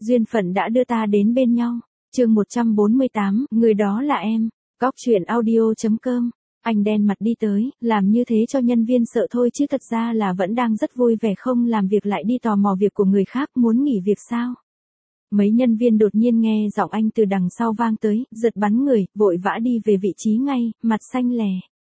Duyên phận đã đưa ta đến bên nhau. Chương 148, người đó là em. Góc truyện audio.com. Anh đen mặt đi tới, làm như thế cho nhân viên sợ thôi chứ thật ra là vẫn đang rất vui vẻ không làm việc lại đi tò mò việc của người khác, muốn nghỉ việc sao? Mấy nhân viên đột nhiên nghe giọng anh từ đằng sau vang tới, giật bắn người, vội vã đi về vị trí ngay, mặt xanh lè.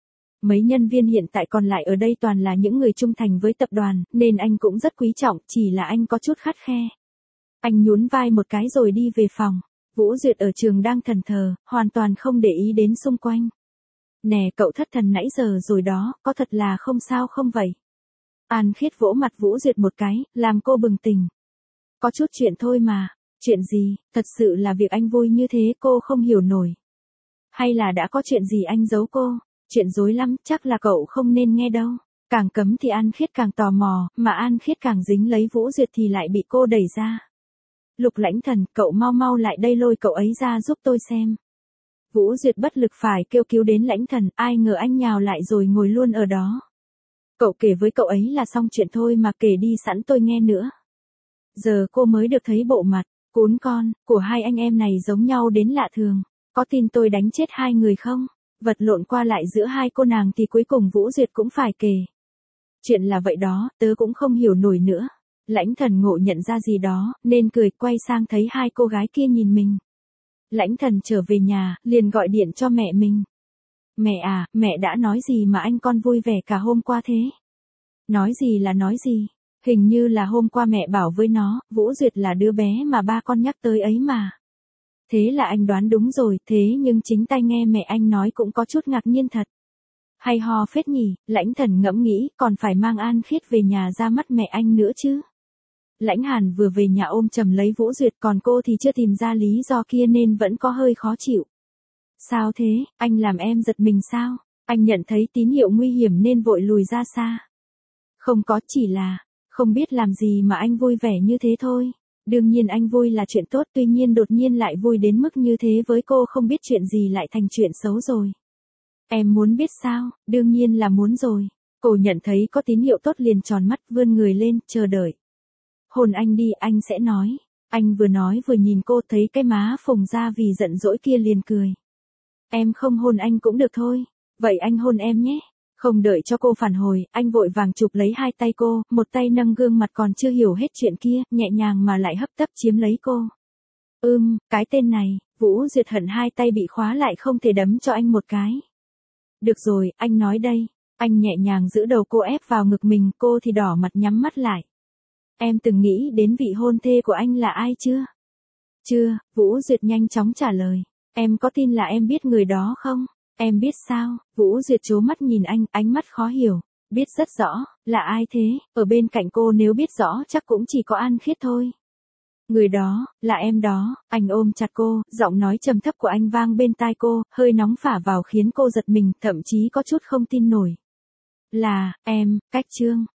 Mấy nhân viên hiện tại còn lại ở đây toàn là những người trung thành với tập đoàn, nên anh cũng rất quý trọng, chỉ là anh có chút khắt khe. Anh nhún vai một cái rồi đi về phòng. Vũ Duyệt ở trường đang thần thờ, hoàn toàn không để ý đến xung quanh. Nè cậu thất thần nãy giờ rồi đó, có thật là không sao không vậy? An Khiết vỗ mặt Vũ Duyệt một cái, làm cô bừng tỉnh. Có chút chuyện thôi mà. Chuyện gì, thật sự là việc anh vui như thế cô không hiểu nổi. Hay là đã có chuyện gì anh giấu cô? Chuyện rối lắm, chắc là cậu không nên nghe đâu. Càng cấm thì An Khiết càng tò mò, mà An Khiết càng dính lấy Vũ Duyệt thì lại bị cô đẩy ra. Lục Lãnh Thần, cậu mau mau lại đây lôi cậu ấy ra giúp tôi xem. Vũ Duyệt bất lực phải kêu cứu đến Lãnh Thần, ai ngờ anh nhào lại rồi ngồi luôn ở đó. Cậu kể với cậu ấy là xong chuyện thôi mà kể đi sẵn tôi nghe nữa. Giờ cô mới được thấy bộ mặt, cún con, của hai anh em này giống nhau đến lạ thường. Có tin tôi đánh chết hai người không? Vật lộn qua lại giữa hai cô nàng thì cuối cùng Vũ Duyệt cũng phải kể. Chuyện là vậy đó, tớ cũng không hiểu nổi nữa. Lãnh Thần ngộ nhận ra gì đó, nên cười quay sang thấy hai cô gái kia nhìn mình. Lãnh Thần trở về nhà, liền gọi điện cho mẹ mình. Mẹ à, mẹ đã nói gì mà anh con vui vẻ cả hôm qua thế? Nói gì là nói gì? Hình như là hôm qua mẹ bảo với nó, Vũ Duyệt là đứa bé mà ba con nhắc tới ấy mà. Thế là anh đoán đúng rồi, thế nhưng chính tai nghe mẹ anh nói cũng có chút ngạc nhiên thật. Hay ho phết nhỉ, Lãnh Thần ngẫm nghĩ, còn phải mang An Khiết về nhà ra mắt mẹ anh nữa chứ. Lãnh Hàn vừa về nhà ôm chầm lấy Vũ Duyệt, còn cô thì chưa tìm ra lý do kia nên vẫn có hơi khó chịu. Sao thế, anh làm em giật mình sao? Anh nhận thấy tín hiệu nguy hiểm nên vội lùi ra xa. Không có, chỉ là, không biết làm gì mà anh vui vẻ như thế thôi. Đương nhiên anh vui là chuyện tốt, tuy nhiên đột nhiên lại vui đến mức như thế với cô không biết chuyện gì lại thành chuyện xấu rồi. Em muốn biết sao? Đương nhiên là muốn rồi. Cô nhận thấy có tín hiệu tốt liền tròn mắt vươn người lên, chờ đợi. Hôn anh đi, anh sẽ nói. Anh vừa nói vừa nhìn cô, thấy cái má phồng ra vì giận dỗi kia liền cười. Em không hôn anh cũng được thôi. Vậy anh hôn em nhé. Không đợi cho cô phản hồi, anh vội vàng chụp lấy hai tay cô, một tay nâng gương mặt còn chưa hiểu hết chuyện kia, nhẹ nhàng mà lại hấp tấp chiếm lấy cô. Cái tên này, Vũ Duyệt hận hai tay bị khóa lại không thể đấm cho anh một cái. Được rồi, anh nói đây. Anh nhẹ nhàng giữ đầu cô ép vào ngực mình, cô thì đỏ mặt nhắm mắt lại. Em từng nghĩ đến vị hôn thê của anh là ai chưa? Chưa, Vũ Duyệt nhanh chóng trả lời. Em có tin là em biết người đó không? Em biết sao? Vũ Duyệt trố mắt nhìn anh, ánh mắt khó hiểu. Biết rất rõ, là ai thế? Ở bên cạnh cô nếu biết rõ chắc cũng chỉ có An Khiết thôi. Người đó, là em đó. Anh ôm chặt cô, giọng nói trầm thấp của anh vang bên tai cô, hơi nóng phả vào khiến cô giật mình, thậm chí có chút không tin nổi. Là, em, Cách Trương.